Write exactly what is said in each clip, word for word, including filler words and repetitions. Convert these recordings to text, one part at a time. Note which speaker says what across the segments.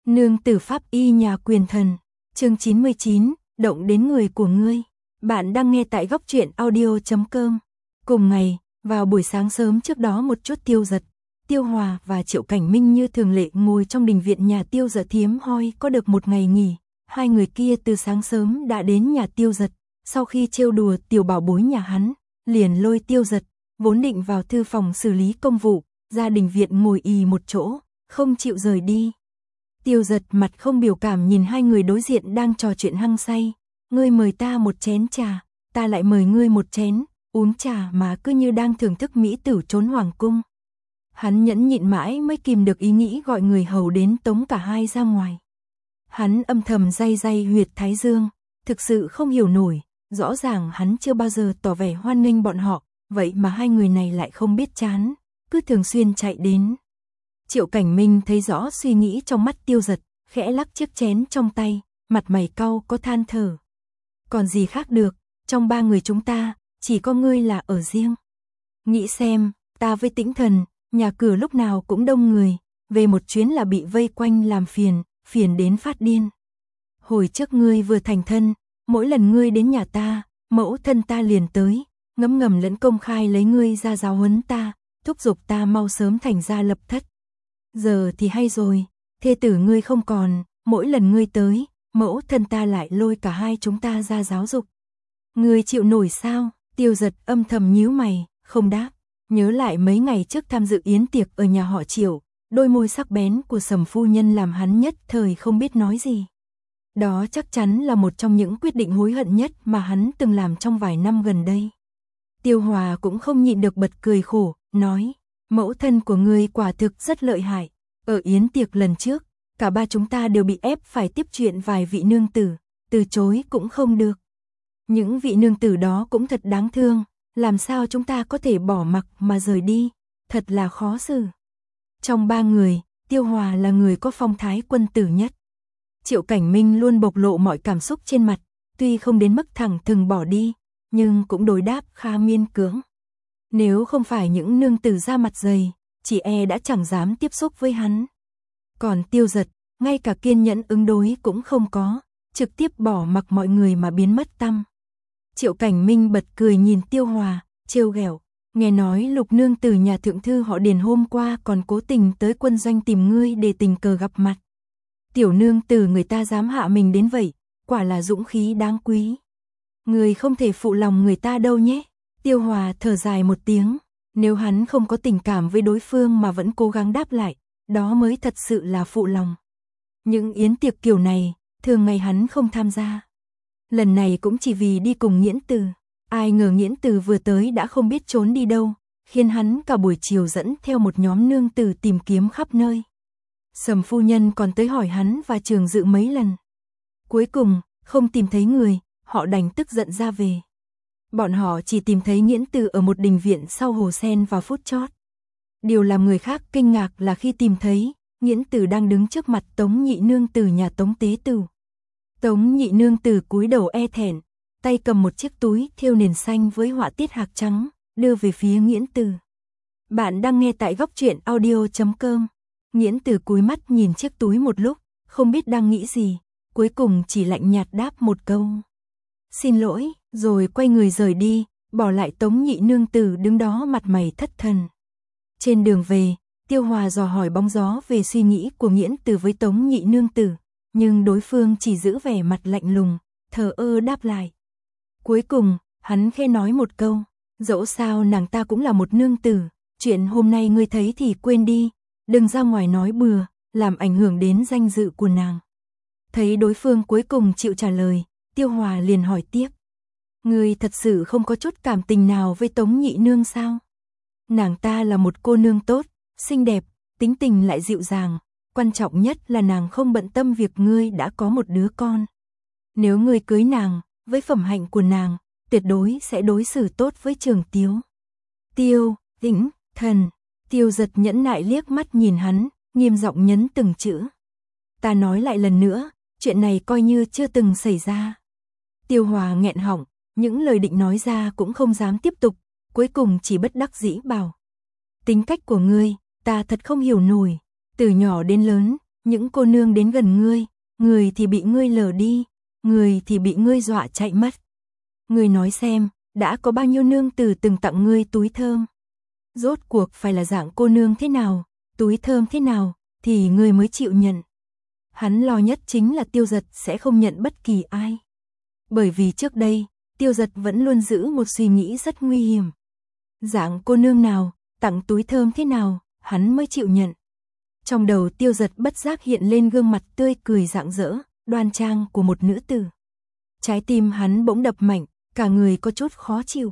Speaker 1: Nương tử pháp y nhà quyền thần, chương chín mươi chín, động đến người của ngươi. Bạn đang nghe tại góc truyện audio chấm com. Cùng ngày, vào buổi sáng sớm trước đó một chút, Tiêu Dật, Tiêu Hòa và Triệu Cảnh Minh như thường lệ ngồi trong đình viện nhà Tiêu Dật hiếm hoi có được một ngày nghỉ. Hai người kia từ sáng sớm đã đến nhà Tiêu Dật, sau khi trêu đùa tiểu bảo bối nhà hắn, liền lôi Tiêu Dật, vốn định vào thư phòng xử lý công vụ, ra đình viện ngồi ì một chỗ, không chịu rời đi. Tiêu Dật mặt không biểu cảm nhìn hai người đối diện đang trò chuyện hăng say. Ngươi mời ta một chén trà, ta lại mời ngươi một chén, uống trà mà cứ như đang thưởng thức mỹ tử trốn hoàng cung. Hắn nhẫn nhịn mãi mới kìm được ý nghĩ gọi người hầu đến tống cả hai ra ngoài. Hắn âm thầm day day huyệt thái dương, thực sự không hiểu nổi, rõ ràng hắn chưa bao giờ tỏ vẻ hoan nghênh bọn họ, vậy mà hai người này lại không biết chán, cứ thường xuyên chạy đến. Triệu Cảnh Minh thấy rõ suy nghĩ trong mắt Tiêu Dật, khẽ lắc chiếc chén trong tay, mặt mày cau có than thở. Còn gì khác được, trong ba người chúng ta, chỉ có ngươi là ở riêng. Nghĩ xem, ta với Tĩnh Thần, nhà cửa lúc nào cũng đông người, về một chuyến là bị vây quanh làm phiền, phiền đến phát điên. Hồi trước ngươi vừa thành thân, mỗi lần ngươi đến nhà ta, mẫu thân ta liền tới, ngấm ngầm lẫn công khai lấy ngươi ra giáo huấn ta, thúc giục ta mau sớm thành gia lập thất. Giờ thì hay rồi, thê tử ngươi không còn, mỗi lần ngươi tới, mẫu thân ta lại lôi cả hai chúng ta ra giáo dục. Ngươi chịu nổi sao? Tiêu Dật âm thầm nhíu mày, không đáp. Nhớ lại mấy ngày trước tham dự yến tiệc ở nhà họ Triệu, đôi môi sắc bén của Sầm phu nhân làm hắn nhất thời không biết nói gì. Đó chắc chắn là một trong những quyết định hối hận nhất mà hắn từng làm trong vài năm gần đây. Tiêu Hòa cũng không nhịn được bật cười khổ, nói, mẫu thân của ngươi quả thực rất lợi hại. Ở yến tiệc lần trước, cả ba chúng ta đều bị ép phải tiếp chuyện vài vị nương tử, từ chối cũng không được. Những vị nương tử đó cũng thật đáng thương, làm sao chúng ta có thể bỏ mặc mà rời đi, thật là khó xử. Trong ba người, Tiêu Hòa là người có phong thái quân tử nhất. Triệu Cảnh Minh luôn bộc lộ mọi cảm xúc trên mặt, tuy không đến mức thẳng thừng bỏ đi, nhưng cũng đối đáp khá miên cưỡng. Nếu không phải những nương tử ra mặt dày, chị e đã chẳng dám tiếp xúc với hắn. Còn Tiêu Dật, ngay cả kiên nhẫn ứng đối cũng không có, trực tiếp bỏ mặc mọi người mà biến mất tăm. Triệu Cảnh Minh bật cười nhìn Tiêu Hòa, trêu ghẹo, nghe nói Lục nương tử nhà thượng thư họ Điền hôm qua còn cố tình tới quân doanh tìm ngươi để tình cờ gặp mặt. Tiểu nương tử người ta dám hạ mình đến vậy, quả là dũng khí đáng quý. Ngươi không thể phụ lòng người ta đâu nhé. Tiêu Hòa thở dài một tiếng, nếu hắn không có tình cảm với đối phương mà vẫn cố gắng đáp lại, đó mới thật sự là phụ lòng. Những yến tiệc kiểu này, thường ngày hắn không tham gia. Lần này cũng chỉ vì đi cùng Nghiễn Từ. Ai ngờ Nghiễn Từ vừa tới đã không biết trốn đi đâu, khiến hắn cả buổi chiều dẫn theo một nhóm nương tử tìm kiếm khắp nơi. Sầm phu nhân còn tới hỏi hắn và Trường Dự mấy lần. Cuối cùng, không tìm thấy người, họ đành tức giận ra về. Bọn họ chỉ tìm thấy Nghiễn Từ ở một đình viện sau hồ sen vào phút chót. Điều làm người khác kinh ngạc là khi tìm thấy, Nghiễn Từ đang đứng trước mặt Tống nhị nương tử nhà Tống Tế Tử. Tống nhị nương tử cúi đầu e thẹn, tay cầm một chiếc túi thêu nền xanh với họa tiết hạc trắng, đưa về phía Nghiễn Từ. Bạn đang nghe tại góc truyện audio chấm com. Nghiễn Từ cúi mắt nhìn chiếc túi một lúc, không biết đang nghĩ gì, cuối cùng chỉ lạnh nhạt đáp một câu. Xin lỗi, rồi quay người rời đi, bỏ lại Tống nhị nương tử đứng đó mặt mày thất thần. Trên đường về, Tiêu Hòa dò hỏi bóng gió về suy nghĩ của Nghiễn Từ với Tống nhị nương tử, nhưng đối phương chỉ giữ vẻ mặt lạnh lùng, thờ ơ đáp lại. Cuối cùng, hắn khẽ nói một câu, dẫu sao nàng ta cũng là một nương tử, chuyện hôm nay ngươi thấy thì quên đi, đừng ra ngoài nói bừa, làm ảnh hưởng đến danh dự của nàng. Thấy đối phương cuối cùng chịu trả lời, Tiêu Hòa liền hỏi tiếp. Ngươi thật sự không có chút cảm tình nào với Tống nhị nương sao? Nàng ta là một cô nương tốt, xinh đẹp, tính tình lại dịu dàng, quan trọng nhất là nàng không bận tâm việc ngươi đã có một đứa con. Nếu ngươi cưới nàng, với phẩm hạnh của nàng, tuyệt đối sẽ đối xử tốt với Trường Tiếu. Tiêu, Tĩnh, Thần. Tiêu Dật nhẫn nại liếc mắt nhìn hắn, nghiêm giọng nhấn từng chữ. Ta nói lại lần nữa, chuyện này coi như chưa từng xảy ra. Tiêu Hòa nghẹn họng, những lời định nói ra cũng không dám tiếp tục, cuối cùng chỉ bất đắc dĩ bảo. Tính cách của ngươi, ta thật không hiểu nổi, từ nhỏ đến lớn, Những cô nương đến gần ngươi, người thì bị ngươi lờ đi, người thì bị ngươi dọa chạy mất. Ngươi nói xem, đã có bao nhiêu nương tử từng tặng ngươi túi thơm? Rốt cuộc phải là dạng cô nương thế nào, túi thơm thế nào, thì ngươi mới chịu nhận. Hắn lo nhất chính là Tiêu Dật sẽ không nhận bất kỳ ai. Bởi vì trước đây, Tiêu Dật vẫn luôn giữ một suy nghĩ rất nguy hiểm. Dạng cô nương nào, tặng túi thơm thế nào, hắn mới chịu nhận. Trong đầu Tiêu Dật bất giác hiện lên gương mặt tươi cười rạng rỡ, đoan trang của một nữ tử. Trái tim hắn bỗng đập mạnh, cả người có chút khó chịu.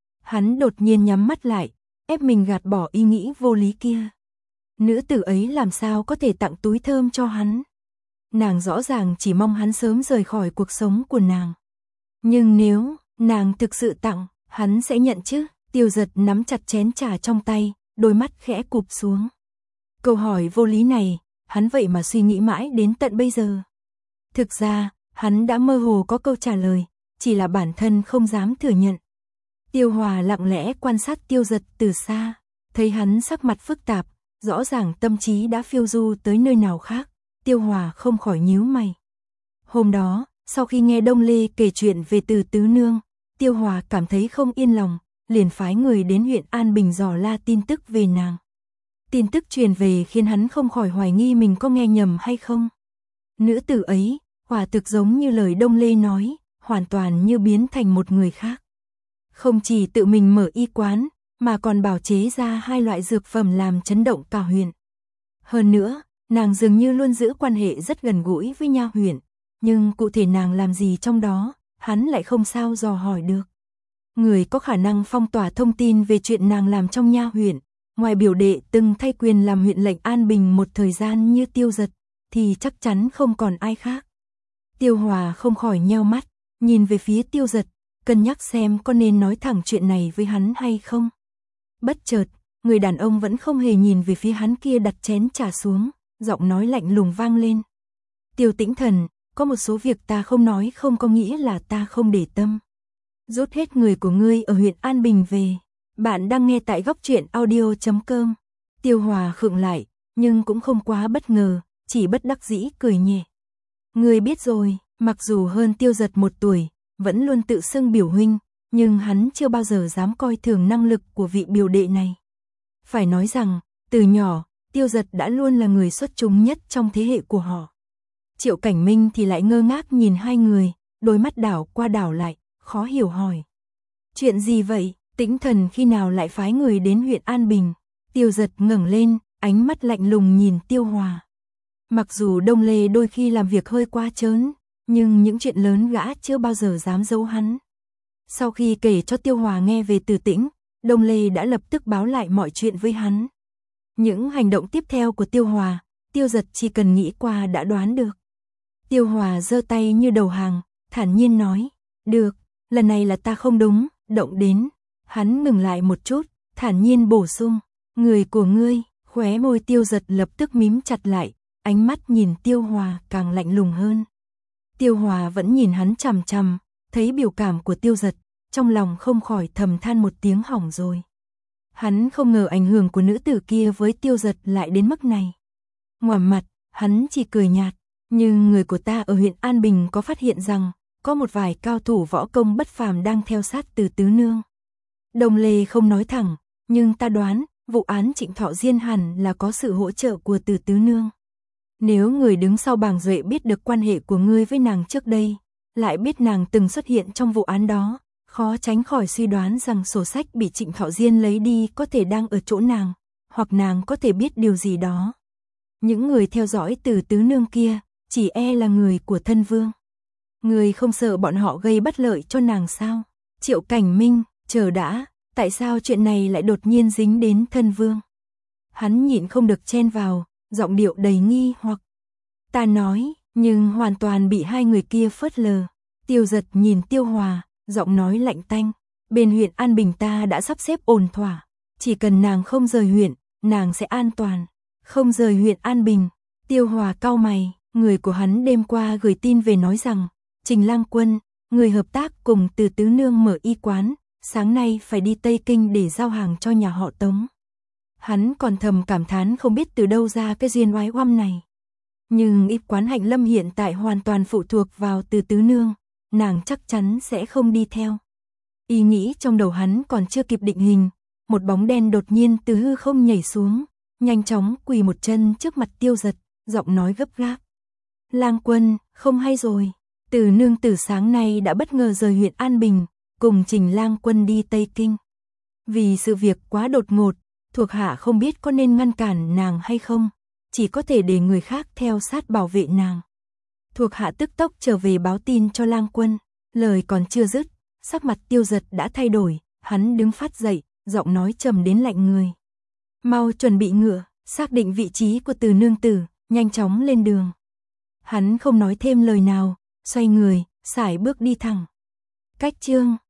Speaker 1: Hắn đột nhiên nhắm mắt lại, ép mình gạt bỏ ý nghĩ vô lý kia. Nữ tử ấy làm sao có thể tặng túi thơm cho hắn? Nàng rõ ràng chỉ mong hắn sớm rời khỏi cuộc sống của nàng. Nhưng nếu nàng thực sự tặng, hắn sẽ nhận chứ? Tiêu Dật nắm chặt chén trà trong tay, đôi mắt khẽ cụp xuống. Câu hỏi vô lý này, hắn vậy mà suy nghĩ mãi đến tận bây giờ. Thực ra, hắn đã mơ hồ có câu trả lời, chỉ là bản thân không dám thừa nhận. Tiêu Hòa lặng lẽ quan sát Tiêu Dật từ xa, thấy hắn sắc mặt phức tạp, rõ ràng tâm trí đã phiêu du tới nơi nào khác. Tiêu Hòa không khỏi nhíu mày. Hôm đó, sau khi nghe Đông Lê kể chuyện về Từ Tứ Nương, Tiêu Hòa cảm thấy không yên lòng, liền phái người đến huyện An Bình dò la tin tức về nàng. Tin tức truyền về khiến hắn không khỏi hoài nghi mình có nghe nhầm hay không. Nữ tử ấy, quả thực giống như lời Đông Lê nói, hoàn toàn như biến thành một người khác. Không chỉ tự mình mở y quán, mà còn bào chế ra hai loại dược phẩm làm chấn động cả huyện. Hơn nữa, nàng dường như luôn giữ quan hệ rất gần gũi với nha huyện, nhưng cụ thể nàng làm gì trong đó, hắn lại không sao dò hỏi được. Người có khả năng phong tỏa thông tin về chuyện nàng làm trong nha huyện, ngoài biểu đệ từng thay quyền làm huyện lệnh An Bình một thời gian như Tiêu Dật, thì chắc chắn không còn ai khác. Tiêu Hòa không khỏi nheo mắt, nhìn về phía Tiêu Dật, cân nhắc xem có nên nói thẳng chuyện này với hắn hay không. Bất chợt, người đàn ông vẫn không hề nhìn về phía hắn kia đặt chén trà xuống, giọng nói lạnh lùng vang lên. Tiêu Tĩnh Thần, có một số việc ta không nói không có nghĩa là ta không để tâm. Rút hết người của ngươi ở huyện An Bình về. Bạn đang nghe tại góc truyện audio chấm com. Tiêu Hòa khựng lại, nhưng cũng không quá bất ngờ, chỉ bất đắc dĩ cười nhẹ. Ngươi biết rồi, mặc dù hơn Tiêu Dật một tuổi, vẫn luôn tự xưng biểu huynh, nhưng hắn chưa bao giờ dám coi thường năng lực của vị biểu đệ này. Phải nói rằng, từ nhỏ, Tiêu Dật đã luôn là người xuất chúng nhất trong thế hệ của họ. Triệu Cảnh Minh thì lại ngơ ngác nhìn hai người, đôi mắt đảo qua đảo lại, khó hiểu hỏi. Chuyện gì vậy, Tĩnh Thần khi nào lại phái người đến huyện An Bình? Tiêu Dật ngẩng lên, ánh mắt lạnh lùng nhìn Tiêu Hòa. Mặc dù Đông Lê đôi khi làm việc hơi quá trớn, nhưng những chuyện lớn gã chưa bao giờ dám giấu hắn. Sau khi kể cho Tiêu Hòa nghe về Từ Tĩnh, Đông Lê đã lập tức báo lại mọi chuyện với hắn. Những hành động tiếp theo của Tiêu Hòa, Tiêu Dật chỉ cần nghĩ qua đã đoán được. Tiêu Hòa giơ tay như đầu hàng, thản nhiên nói, được, lần này là ta không đúng, động đến. Hắn ngừng lại một chút, thản nhiên bổ sung, người của ngươi. Khóe môi Tiêu Dật lập tức mím chặt lại, ánh mắt nhìn Tiêu Hòa càng lạnh lùng hơn. Tiêu Hòa vẫn nhìn hắn chằm chằm, thấy biểu cảm của Tiêu Dật, trong lòng không khỏi thầm than một tiếng hỏng rồi. Hắn không ngờ ảnh hưởng của nữ tử kia với Tiêu Dật lại đến mức này. Ngoảnh mặt, hắn chỉ cười nhạt, nhưng người của ta ở huyện An Bình có phát hiện rằng, có một vài cao thủ võ công bất phàm đang theo sát Từ Tứ Nương. Đông Lê không nói thẳng, nhưng ta đoán, vụ án Trịnh Thọ Diên hẳn là có sự hỗ trợ của Từ Tứ Nương. Nếu người đứng sau Bàng Duệ biết được quan hệ của ngươi với nàng trước đây, lại biết nàng từng xuất hiện trong vụ án đó, khó tránh khỏi suy đoán rằng sổ sách bị Trịnh Thọ Diên lấy đi có thể đang ở chỗ nàng, hoặc nàng có thể biết điều gì đó. Những người theo dõi Từ Tứ Nương kia, chỉ e là người của thân vương. Người không sợ bọn họ gây bất lợi cho nàng sao? Triệu Cảnh Minh, chờ đã, tại sao chuyện này lại đột nhiên dính đến thân vương? Hắn nhịn không được chen vào, giọng điệu đầy nghi hoặc. Ta nói, nhưng hoàn toàn bị hai người kia phớt lờ. Tiêu Dật nhìn Tiêu Hòa, giọng nói lạnh tanh. Bên huyện An Bình ta đã sắp xếp ổn thỏa. Chỉ cần nàng không rời huyện, nàng sẽ an toàn. Không rời huyện An Bình. Tiêu Hòa cau mày, người của hắn đêm qua gửi tin về nói rằng, Trình Lang Quân, người hợp tác cùng Từ Tứ Nương mở y quán, sáng nay phải đi Tây Kinh để giao hàng cho nhà họ Tống. Hắn còn thầm cảm thán không biết từ đâu ra cái duyên oái oăm này. Nhưng Yếp Quán Hạnh Lâm hiện tại hoàn toàn phụ thuộc vào Từ tứ nương, nàng chắc chắn sẽ không đi theo. Ý nghĩ trong đầu hắn còn chưa kịp định hình, một bóng đen đột nhiên từ hư không nhảy xuống, nhanh chóng quỳ một chân trước mặt Tiêu Giật, giọng nói gấp gáp. Lang quân, không hay rồi, Từ nương từ sáng nay đã bất ngờ rời huyện An Bình, cùng Trình lang quân đi Tây Kinh. Vì sự việc quá đột ngột, thuộc hạ không biết có nên ngăn cản nàng hay không, chỉ có thể để người khác theo sát bảo vệ nàng. Thuộc hạ tức tốc trở về báo tin cho lang quân, lời còn chưa dứt, sắc mặt Tiêu Giật đã thay đổi, hắn đứng phát dậy, giọng nói trầm đến lạnh người. Mau chuẩn bị ngựa, xác định vị trí của Từ nương tử, nhanh chóng lên đường. Hắn không nói thêm lời nào, xoay người, sải bước đi thẳng. Cách chương